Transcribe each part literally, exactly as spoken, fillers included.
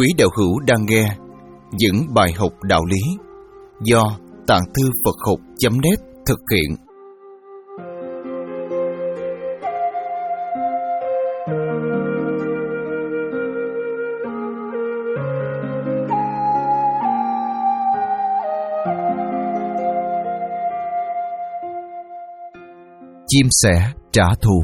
Quý đạo hữu đang nghe những bài học đạo lý do Tạng Thư Phật Học chấm net thực hiện. Chim sẻ trả thù.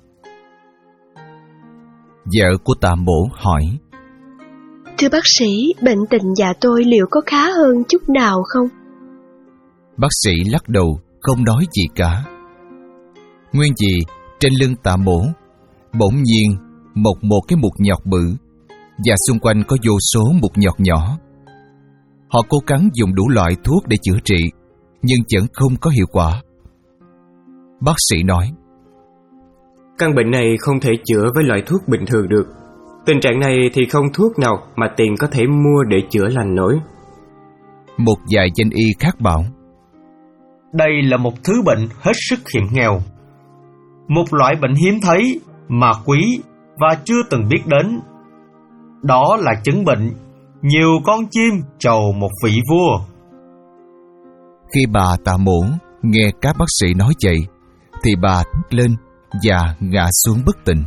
Vợ của Tạ Mỗ hỏi: Thưa bác sĩ, bệnh tình dạ tôi liệu có khá hơn chút nào không? Bác sĩ lắc đầu, không nói gì cả. Nguyên gì trên lưng Tạ Mỗ bỗng nhiên mọc một cái mụt nhọt bự, và xung quanh có vô số mụt nhọt nhỏ. Họ cố gắng dùng đủ loại thuốc để chữa trị, nhưng vẫn không có hiệu quả. Bác sĩ nói: Căn bệnh này không thể chữa với loại thuốc bình thường được. Tình trạng này thì không thuốc nào mà tiền có thể mua để chữa lành nổi. Một vài danh y khác bảo: Đây là một thứ bệnh hết sức hiểm nghèo, một loại bệnh hiếm thấy mà quý và chưa từng biết đến. Đó là chứng bệnh nhiều con chim chầu một vị vua. Khi bà Tạ Mỗ nghe các bác sĩ nói vậy, thì bà thét lên và ngã xuống bất tỉnh.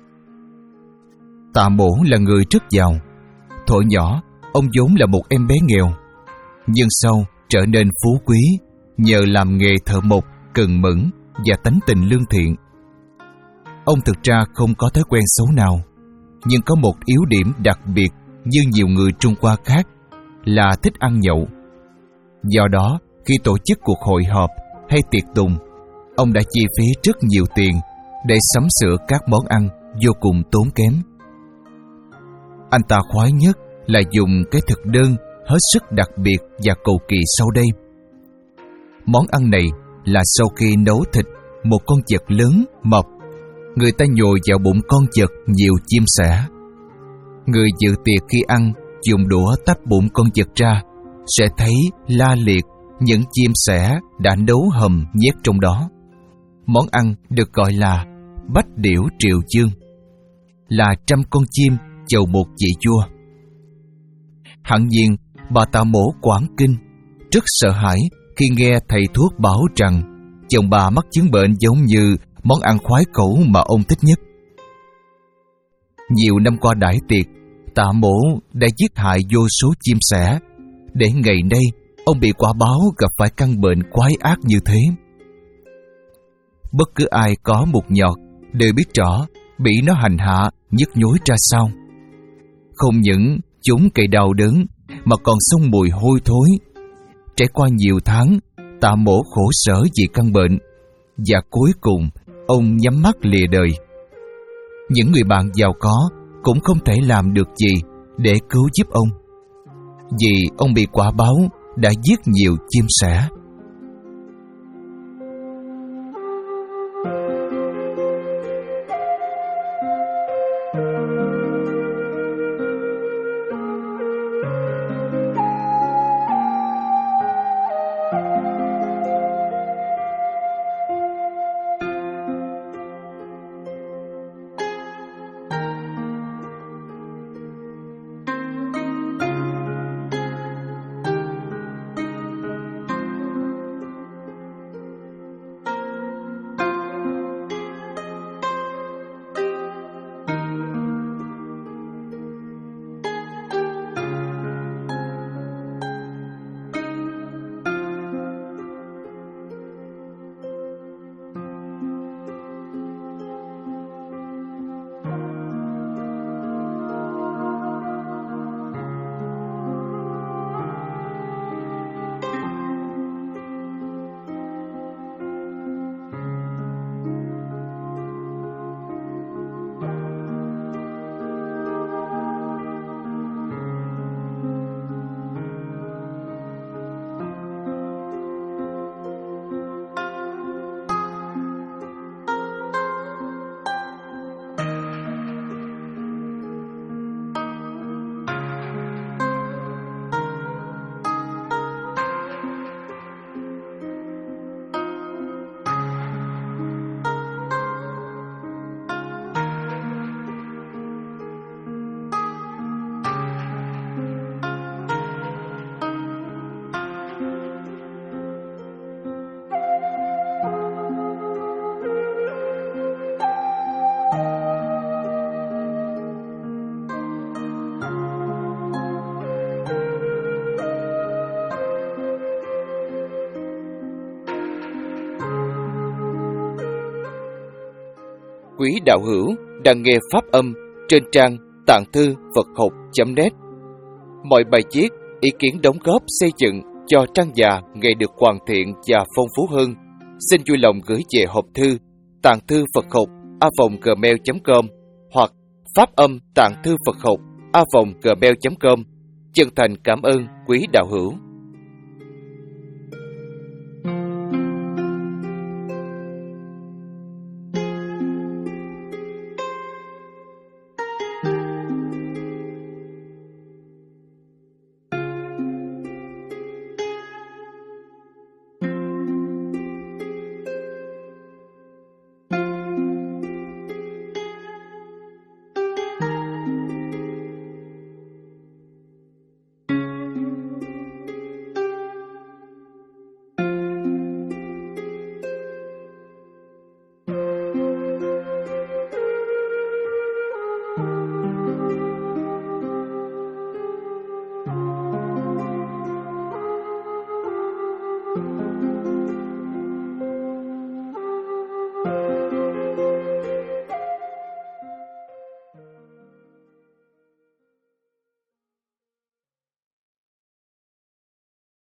Tạ Mỗ là người rất giàu. Thuở nhỏ, ông vốn là một em bé nghèo, nhưng sau trở nên phú quý nhờ làm nghề thợ mộc cần mẫn và tánh tình lương thiện. Ông thực ra không có thói quen xấu nào, nhưng có một yếu điểm đặc biệt như nhiều người Trung Hoa khác là thích ăn nhậu. Do đó, khi tổ chức cuộc hội họp hay tiệc tùng, ông đã chi phí rất nhiều tiền để sắm sửa các món ăn vô cùng tốn kém. Anh ta khoái nhất là dùng cái thực đơn hết sức đặc biệt và cầu kỳ sau đây. Món ăn này là sau khi nấu thịt một con vật lớn, mập, người ta nhồi vào bụng con vật nhiều chim sẻ. Người dự tiệc khi ăn dùng đũa tách bụng con vật ra sẽ thấy la liệt những chim sẻ đã nấu hầm nhét trong đó. Món ăn được gọi là bách điểu triệu dương, là trăm con chim chầu một vị vua. Hẳn nhiên bà Tạ Mỗ quảng kinh, rất sợ hãi khi nghe thầy thuốc bảo rằng chồng bà mắc chứng bệnh giống như món ăn khoái khẩu mà ông thích nhất. Nhiều năm qua đãi tiệc, Tạ Mỗ đã giết hại vô số chim sẻ, để ngày nay ông bị quả báo gặp phải căn bệnh quái ác như thế. Bất cứ ai có mụt nhọt đều biết rõ bị nó hành hạ nhức nhối ra sao. Không những chúng gây đau đớn mà còn xông mùi hôi thối. Trải qua nhiều tháng, Tạ Mỗ khổ sở vì căn bệnh, và cuối cùng ông nhắm mắt lìa đời. Những người bạn giàu có cũng không thể làm được gì để cứu giúp ông, vì ông bị quả báo đã giết nhiều chim sẻ. quý đạo hữu đang nghe pháp âm trên trang tạng thư Phật học chấm net. Mọi bài viết, ý kiến đóng góp xây dựng cho trang già ngày được hoàn thiện và phong phú hơn, xin vui lòng gửi về hộp thư tạng thư Phật học a vòng gmail chấm com hoặc pháp âm tạng thư Phật học a vòng gmail chấm com. Chân thành cảm ơn quý đạo hữu.